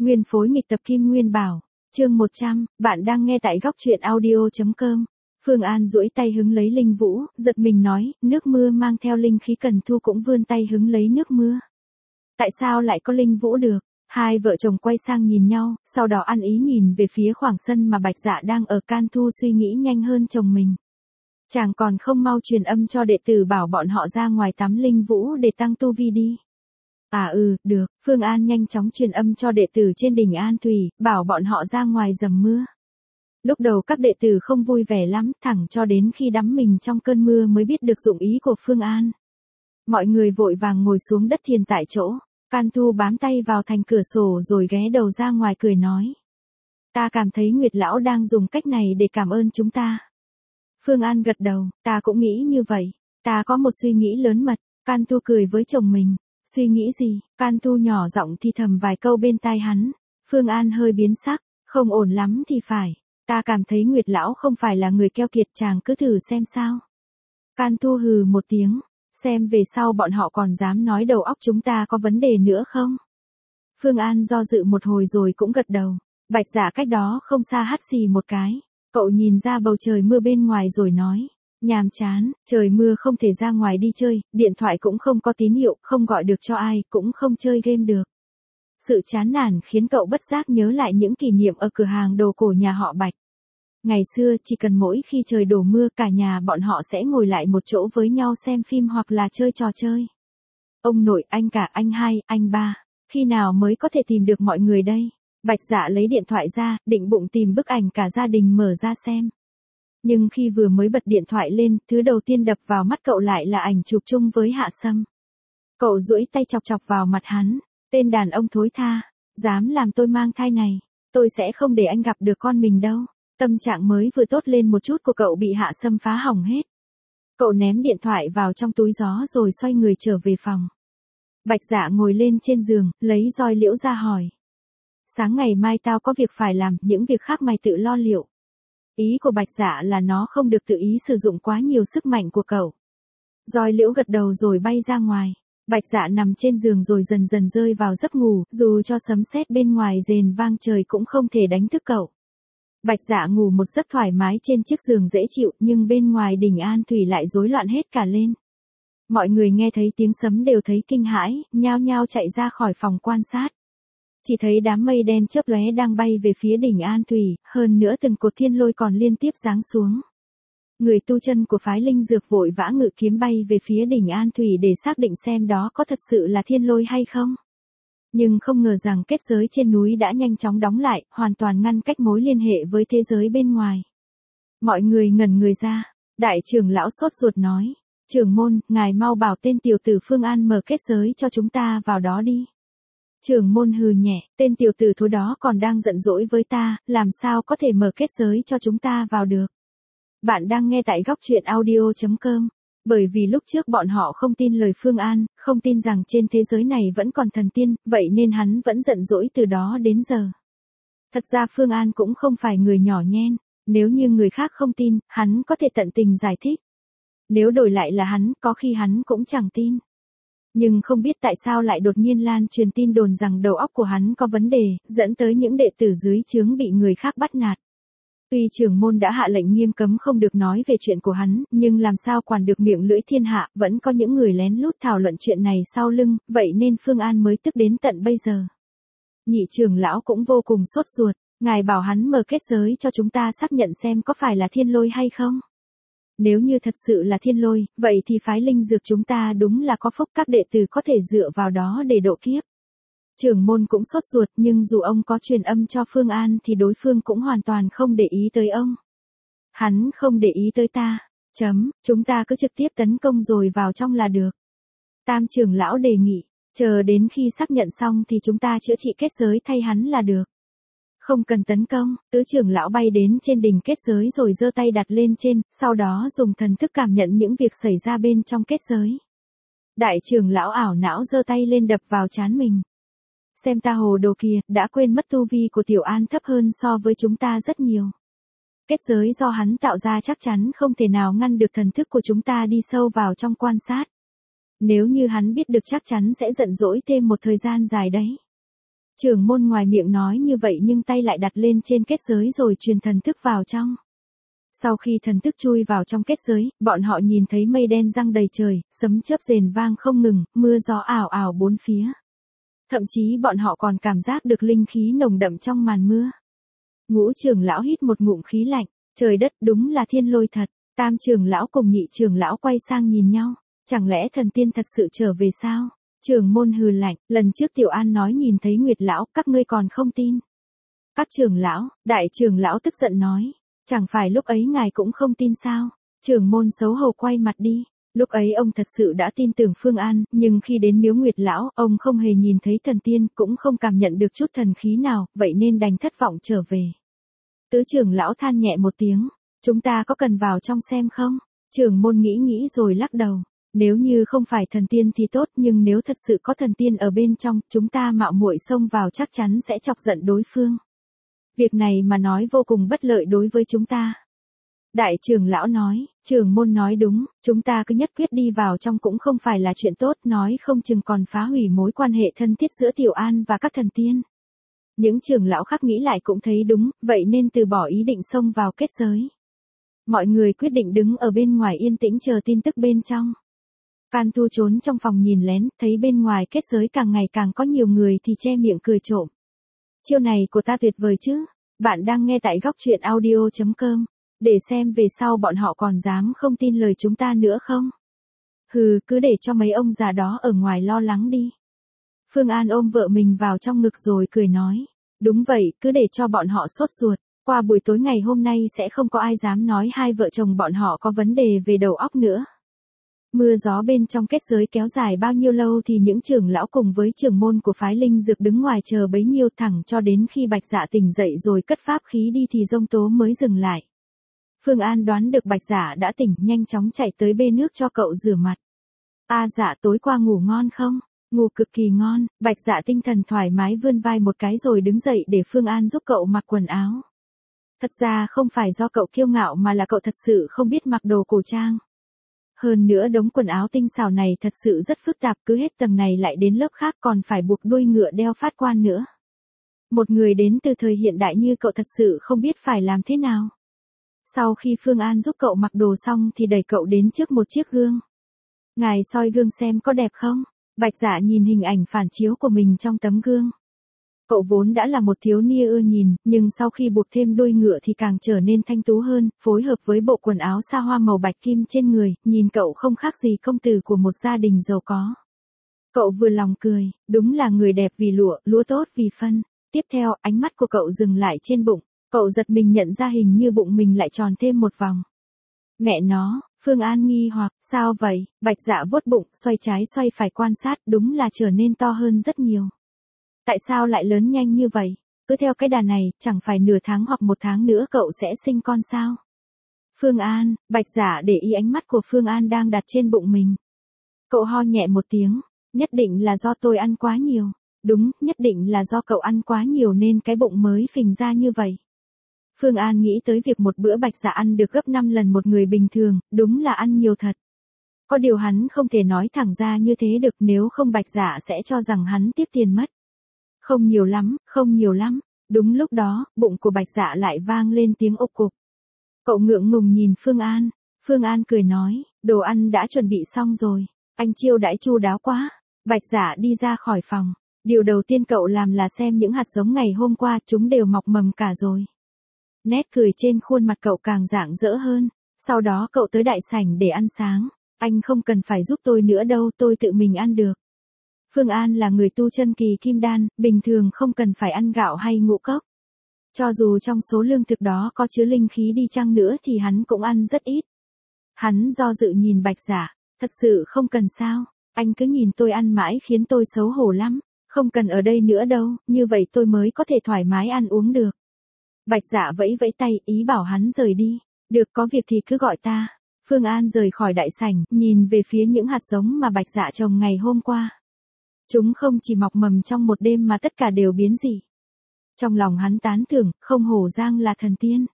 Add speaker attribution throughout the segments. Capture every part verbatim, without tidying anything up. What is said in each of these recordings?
Speaker 1: Nguyên phối nghịch tập Kim Nguyên Bảo, chương một trăm, bạn đang nghe tại góc truyện audio.com. Phương An duỗi tay hứng lấy linh vũ, giật mình nói, nước mưa mang theo linh khí Cần Thu cũng vươn tay hứng lấy nước mưa. Tại sao lại có linh vũ được? Hai vợ chồng quay sang nhìn nhau, sau đó ăn ý nhìn về phía khoảng sân mà Bạch Dạ đang ở. Can Thu suy nghĩ nhanh hơn chồng mình. Chàng còn không mau truyền âm cho đệ tử bảo bọn họ ra ngoài tắm linh vũ để tăng tu vi đi. À ừ, được, Phương An nhanh chóng truyền âm cho đệ tử trên đỉnh An Thủy, bảo bọn họ ra ngoài dầm mưa. Lúc đầu các đệ tử không vui vẻ lắm, thẳng cho đến khi đắm mình trong cơn mưa mới biết được dụng ý của Phương An. Mọi người vội vàng ngồi xuống đất thiền tại chỗ, Can Thu bám tay vào thành cửa sổ rồi ghé đầu ra ngoài cười nói. Ta cảm thấy Nguyệt Lão đang dùng cách này để cảm ơn chúng ta. Phương An gật đầu, ta cũng nghĩ như vậy, ta có một suy nghĩ lớn mật. Can Thu cười với chồng mình. Suy nghĩ gì? Can Thu nhỏ giọng thì thầm vài câu bên tai hắn. Phương An hơi biến sắc, không ổn lắm thì phải. Ta cảm thấy Nguyệt Lão không phải là người keo kiệt, chàng cứ thử xem sao. Can Thu hừ một tiếng, xem về sau bọn họ còn dám nói đầu óc chúng ta có vấn đề nữa không? Phương An do dự một hồi rồi cũng gật đầu. Bạch Dạ cách đó không xa hắt xì một cái. Cậu nhìn ra bầu trời mưa bên ngoài rồi nói. Nhàm chán, trời mưa không thể ra ngoài đi chơi, điện thoại cũng không có tín hiệu, không gọi được cho ai, cũng không chơi game được. Sự chán nản khiến cậu bất giác nhớ lại những kỷ niệm ở cửa hàng đồ cổ nhà họ Bạch. Ngày xưa chỉ cần mỗi khi trời đổ mưa cả nhà bọn họ sẽ ngồi lại một chỗ với nhau xem phim hoặc là chơi trò chơi. Ông nội, anh cả, anh hai, anh ba, khi nào mới có thể tìm được mọi người đây? Bạch Dạ lấy điện thoại ra, định bụng tìm bức ảnh cả gia đình mở ra xem. Nhưng khi vừa mới bật điện thoại lên, thứ đầu tiên đập vào mắt cậu lại là ảnh chụp chung với Hạ Sâm. Cậu duỗi tay chọc chọc vào mặt hắn, tên đàn ông thối tha, dám làm tôi mang thai này, tôi sẽ không để anh gặp được con mình đâu. Tâm trạng mới vừa tốt lên một chút của cậu bị Hạ Sâm phá hỏng hết. Cậu ném điện thoại vào trong túi gió rồi xoay người trở về phòng. Bạch Dạ ngồi lên trên giường, lấy roi liễu ra hỏi. Sáng ngày mai tao có việc phải làm, những việc khác mày tự lo liệu. Ý của Bạch Dạ là nó không được tự ý sử dụng quá nhiều sức mạnh của cậu. Roi liễu gật đầu rồi bay ra ngoài. Bạch Dạ nằm trên giường rồi dần dần rơi vào giấc ngủ, dù cho sấm sét bên ngoài rền vang trời cũng không thể đánh thức cậu. Bạch Dạ ngủ một giấc thoải mái trên chiếc giường dễ chịu, nhưng bên ngoài đỉnh An Thủy lại rối loạn hết cả lên. Mọi người nghe thấy tiếng sấm đều thấy kinh hãi, nhao nhao chạy ra khỏi phòng quan sát. Chỉ thấy đám mây đen chớp lóe đang bay về phía đỉnh An Thủy, hơn nữa từng cột thiên lôi còn liên tiếp giáng xuống. Người tu chân của phái linh dược vội vã ngự kiếm bay về phía đỉnh An Thủy để xác định xem đó có thật sự là thiên lôi hay không. Nhưng không ngờ rằng kết giới trên núi đã nhanh chóng đóng lại, hoàn toàn ngăn cách mối liên hệ với thế giới bên ngoài. Mọi người ngẩn người ra, đại trưởng lão sốt ruột nói, trưởng môn, ngài mau bảo tên tiểu tử Phương An mở kết giới cho chúng ta vào đó đi. Trưởng môn hừ nhẹ, tên tiểu tử thối đó còn đang giận dỗi với ta, làm sao có thể mở kết giới cho chúng ta vào được. Bạn đang nghe tại góc truyện audio.com. Bởi vì lúc trước bọn họ không tin lời Phương An, không tin rằng trên thế giới này vẫn còn thần tiên, vậy nên hắn vẫn giận dỗi từ đó đến giờ. Thật ra Phương An cũng không phải người nhỏ nhen, nếu như người khác không tin, hắn có thể tận tình giải thích. Nếu đổi lại là hắn, có khi hắn cũng chẳng tin. Nhưng không biết tại sao lại đột nhiên lan truyền tin đồn rằng đầu óc của hắn có vấn đề, dẫn tới những đệ tử dưới trướng bị người khác bắt nạt. Tuy trưởng môn đã hạ lệnh nghiêm cấm không được nói về chuyện của hắn, nhưng làm sao quản được miệng lưỡi thiên hạ, vẫn có những người lén lút thảo luận chuyện này sau lưng, vậy nên Phương An mới tức đến tận bây giờ. Nhị trưởng lão cũng vô cùng sốt ruột, ngài bảo hắn mở kết giới cho chúng ta xác nhận xem có phải là thiên lôi hay không. Nếu như thật sự là thiên lôi, vậy thì phái linh dược chúng ta đúng là có phúc, các đệ tử có thể dựa vào đó để độ kiếp. Trưởng môn cũng sốt ruột, nhưng dù ông có truyền âm cho Phương An thì đối phương cũng hoàn toàn không để ý tới ông. Hắn không để ý tới ta, chấm, chúng ta cứ trực tiếp tấn công rồi vào trong là được. Tam trưởng lão đề nghị, chờ đến khi xác nhận xong thì chúng ta chữa trị kết giới thay hắn là được. Không cần tấn công, tứ trưởng lão bay đến trên đỉnh kết giới rồi giơ tay đặt lên trên, sau đó dùng thần thức cảm nhận những việc xảy ra bên trong kết giới. Đại trưởng lão ảo não giơ tay lên đập vào trán mình. Xem ta hồ đồ kìa, đã quên mất tu vi của Tiểu An thấp hơn so với chúng ta rất nhiều. Kết giới do hắn tạo ra chắc chắn không thể nào ngăn được thần thức của chúng ta đi sâu vào trong quan sát. Nếu như hắn biết được chắc chắn sẽ giận dỗi thêm một thời gian dài đấy. Trưởng môn ngoài miệng nói như vậy nhưng tay lại đặt lên trên kết giới rồi truyền thần thức vào trong. Sau khi thần thức chui vào trong kết giới, bọn họ nhìn thấy mây đen giăng đầy trời, sấm chớp rền vang không ngừng, mưa gió ảo ảo bốn phía. Thậm chí bọn họ còn cảm giác được linh khí nồng đậm trong màn mưa. Ngũ trưởng lão hít một ngụm khí lạnh, trời đất đúng là thiên lôi thật. Tam trưởng lão cùng nhị trưởng lão quay sang nhìn nhau, chẳng lẽ thần tiên thật sự trở về sao? Trưởng môn hừ lạnh, lần trước Tiểu An nói nhìn thấy Nguyệt lão, các ngươi còn không tin. Các trưởng lão, đại trưởng lão tức giận nói, chẳng phải lúc ấy ngài cũng không tin sao? Trưởng môn xấu hổ quay mặt đi. Lúc ấy ông thật sự đã tin tưởng Phương An, nhưng khi đến miếu Nguyệt lão, ông không hề nhìn thấy thần tiên, cũng không cảm nhận được chút thần khí nào, vậy nên đành thất vọng trở về. Tứ trưởng lão than nhẹ một tiếng, chúng ta có cần vào trong xem không? Trưởng môn nghĩ nghĩ rồi lắc đầu, nếu như không phải thần tiên thì tốt, nhưng nếu thật sự có thần tiên ở bên trong, chúng ta mạo muội xông vào chắc chắn sẽ chọc giận đối phương. Việc này mà nói vô cùng bất lợi đối với chúng ta. Đại trưởng lão nói, trưởng môn nói đúng, chúng ta cứ nhất quyết đi vào trong cũng không phải là chuyện tốt, nói không chừng còn phá hủy mối quan hệ thân thiết giữa Tiểu An và các thần tiên. Những trưởng lão khác nghĩ lại cũng thấy đúng, vậy nên từ bỏ ý định xông vào kết giới. Mọi người quyết định đứng ở bên ngoài yên tĩnh chờ tin tức bên trong. Can Thu trốn trong phòng nhìn lén, thấy bên ngoài kết giới càng ngày càng có nhiều người thì che miệng cười trộm. Chiêu này của ta tuyệt vời chứ, bạn đang nghe tại góc truyện audio chấm com. Để xem về sau bọn họ còn dám không tin lời chúng ta nữa không? Hừ, cứ để cho mấy ông già đó ở ngoài lo lắng đi. Phương An ôm vợ mình vào trong ngực rồi cười nói. Đúng vậy, cứ để cho bọn họ sốt ruột. Qua buổi tối ngày hôm nay sẽ không có ai dám nói hai vợ chồng bọn họ có vấn đề về đầu óc nữa. Mưa gió bên trong kết giới kéo dài bao nhiêu lâu thì những trưởng lão cùng với trưởng môn của phái linh dược đứng ngoài chờ bấy nhiêu thẳng cho đến khi Bạch Dạ tỉnh dậy rồi cất pháp khí đi thì giông tố mới dừng lại. Phương An đoán được Bạch Dạ đã tỉnh, nhanh chóng chạy tới bê nước cho cậu rửa mặt. A Dạ tối qua ngủ ngon không? Ngủ cực kỳ ngon. Bạch Dạ tinh thần thoải mái vươn vai một cái rồi đứng dậy để Phương An giúp cậu mặc quần áo. Thật ra không phải do cậu kiêu ngạo mà là cậu thật sự không biết mặc đồ cổ trang. Hơn nữa đống quần áo tinh xảo này thật sự rất phức tạp, cứ hết tầng này lại đến lớp khác còn phải buộc đuôi ngựa đeo phát quan nữa. Một người đến từ thời hiện đại như cậu thật sự không biết phải làm thế nào. Sau khi Phương An giúp cậu mặc đồ xong thì đẩy cậu đến trước một chiếc gương. Ngài soi gương xem có đẹp không? Bạch Dạ nhìn hình ảnh phản chiếu của mình trong tấm gương. Cậu vốn đã là một thiếu niên ưa nhìn, nhưng sau khi buộc thêm đuôi ngựa thì càng trở nên thanh tú hơn, phối hợp với bộ quần áo sa hoa màu bạch kim trên người, nhìn cậu không khác gì công tử của một gia đình giàu có. Cậu vừa lòng cười, đúng là người đẹp vì lụa, lúa tốt vì phân. Tiếp theo, ánh mắt của cậu dừng lại trên bụng. Cậu giật mình nhận ra hình như bụng mình lại tròn thêm một vòng. Mẹ nó, Phương An nghi hoặc, sao vậy? Bạch Dạ vuốt bụng, xoay trái xoay phải quan sát, đúng là trở nên to hơn rất nhiều. Tại sao lại lớn nhanh như vậy? Cứ theo cái đà này, chẳng phải nửa tháng hoặc một tháng nữa cậu sẽ sinh con sao? Phương An, Bạch Dạ để ý ánh mắt của Phương An đang đặt trên bụng mình. Cậu ho nhẹ một tiếng, nhất định là do tôi ăn quá nhiều. Đúng, nhất định là do cậu ăn quá nhiều nên cái bụng mới phình ra như vậy. Phương An nghĩ tới việc một bữa Bạch Dạ ăn được gấp năm lần một người bình thường, đúng là ăn nhiều thật. Có điều hắn không thể nói thẳng ra như thế được, nếu không Bạch Dạ sẽ cho rằng hắn tiếc tiền mất. Không nhiều lắm, không nhiều lắm. Đúng lúc đó, bụng của Bạch Dạ lại vang lên tiếng ộp cộp. Cậu ngượng ngùng nhìn Phương An. Phương An cười nói, đồ ăn đã chuẩn bị xong rồi. Anh chiêu đãi chu đáo quá. Bạch Dạ đi ra khỏi phòng. Điều đầu tiên cậu làm là xem những hạt giống ngày hôm qua, chúng đều mọc mầm cả rồi. Nét cười trên khuôn mặt cậu càng rạng rỡ hơn. Sau đó cậu tới đại sảnh để ăn sáng. Anh không cần phải giúp tôi nữa đâu, tôi tự mình ăn được. Phương An là người tu chân kỳ kim đan, bình thường không cần phải ăn gạo hay ngũ cốc. Cho dù trong số lương thực đó có chứa linh khí đi chăng nữa thì hắn cũng ăn rất ít. Hắn do dự nhìn Bạch Dạ, thật sự không cần sao, anh cứ nhìn tôi ăn mãi khiến tôi xấu hổ lắm, không cần ở đây nữa đâu, như vậy tôi mới có thể thoải mái ăn uống được. Bạch Dạ vẫy vẫy tay, ý bảo hắn rời đi, được có việc thì cứ gọi ta. Phương An rời khỏi đại sảnh, nhìn về phía những hạt giống mà Bạch Dạ trồng ngày hôm qua. Chúng không chỉ mọc mầm trong một đêm mà tất cả đều biến dị. Trong lòng hắn tán thưởng, không hổ Giang là thần tiên.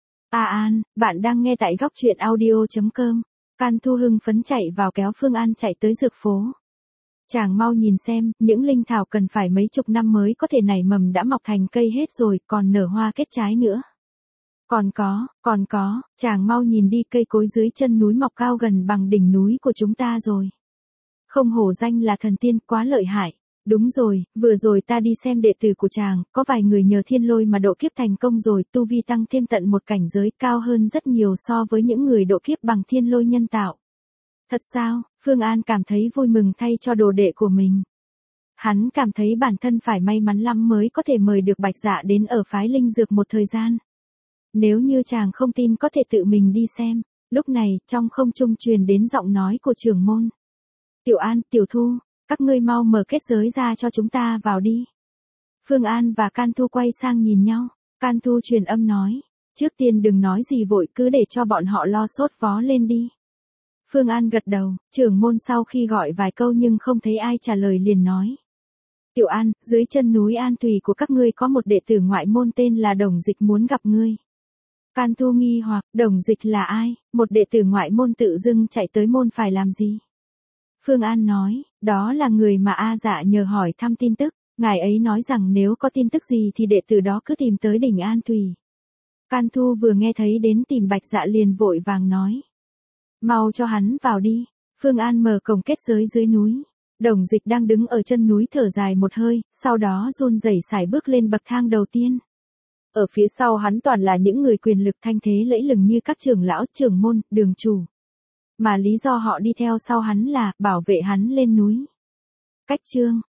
Speaker 1: A An, bạn đang nghe tại góc truyện audio chấm com. Can Thu hưng phấn chạy vào kéo Phương An chạy tới dược phố. Chàng mau nhìn xem, những linh thảo cần phải mấy chục năm mới có thể nảy mầm đã mọc thành cây hết rồi, còn nở hoa kết trái nữa. Còn có, còn có, chàng mau nhìn đi, cây cối dưới chân núi mọc cao gần bằng đỉnh núi của chúng ta rồi. Không hổ danh là thần tiên, quá lợi hại. Đúng rồi, vừa rồi ta đi xem đệ tử của chàng, có vài người nhờ thiên lôi mà độ kiếp thành công rồi, tu vi tăng thêm tận một cảnh giới, cao hơn rất nhiều so với những người độ kiếp bằng thiên lôi nhân tạo. Thật sao? Phương An cảm thấy vui mừng thay cho đồ đệ của mình. Hắn cảm thấy bản thân phải may mắn lắm mới có thể mời được Bạch Dạ đến ở phái linh dược một thời gian. Nếu như chàng không tin có thể tự mình đi xem. Lúc này, trong không trung truyền đến giọng nói của trưởng môn. Tiểu An, Tiểu Thu, các ngươi mau mở kết giới ra cho chúng ta vào đi. Phương An và Can Thu quay sang nhìn nhau. Can Thu truyền âm nói, trước tiên đừng nói gì vội, cứ để cho bọn họ lo sốt vó lên đi. Phương An gật đầu, trưởng môn sau khi gọi vài câu nhưng không thấy ai trả lời liền nói. Tiểu An, dưới chân núi An Thủy của các ngươi có một đệ tử ngoại môn tên là Đồng Dịch muốn gặp ngươi. Can Thu nghi hoặc, Đồng Dịch là ai, một đệ tử ngoại môn tự dưng chạy tới môn phải làm gì? Phương An nói, đó là người mà A Dạ nhờ hỏi thăm tin tức, ngài ấy nói rằng nếu có tin tức gì thì đệ tử đó cứ tìm tới đỉnh An Thủy. Can Thu vừa nghe thấy đến tìm Bạch Dạ liền vội vàng nói. Mau cho hắn vào đi. Phương An mở cổng kết giới dưới núi. Đồng Dịch đang đứng ở chân núi thở dài một hơi, sau đó run rẩy sải bước lên bậc thang đầu tiên. Ở phía sau hắn toàn là những người quyền lực thanh thế lẫy lừng như các trưởng lão, trưởng môn, đường chủ. Mà lý do họ đi theo sau hắn là bảo vệ hắn lên núi. Cách chương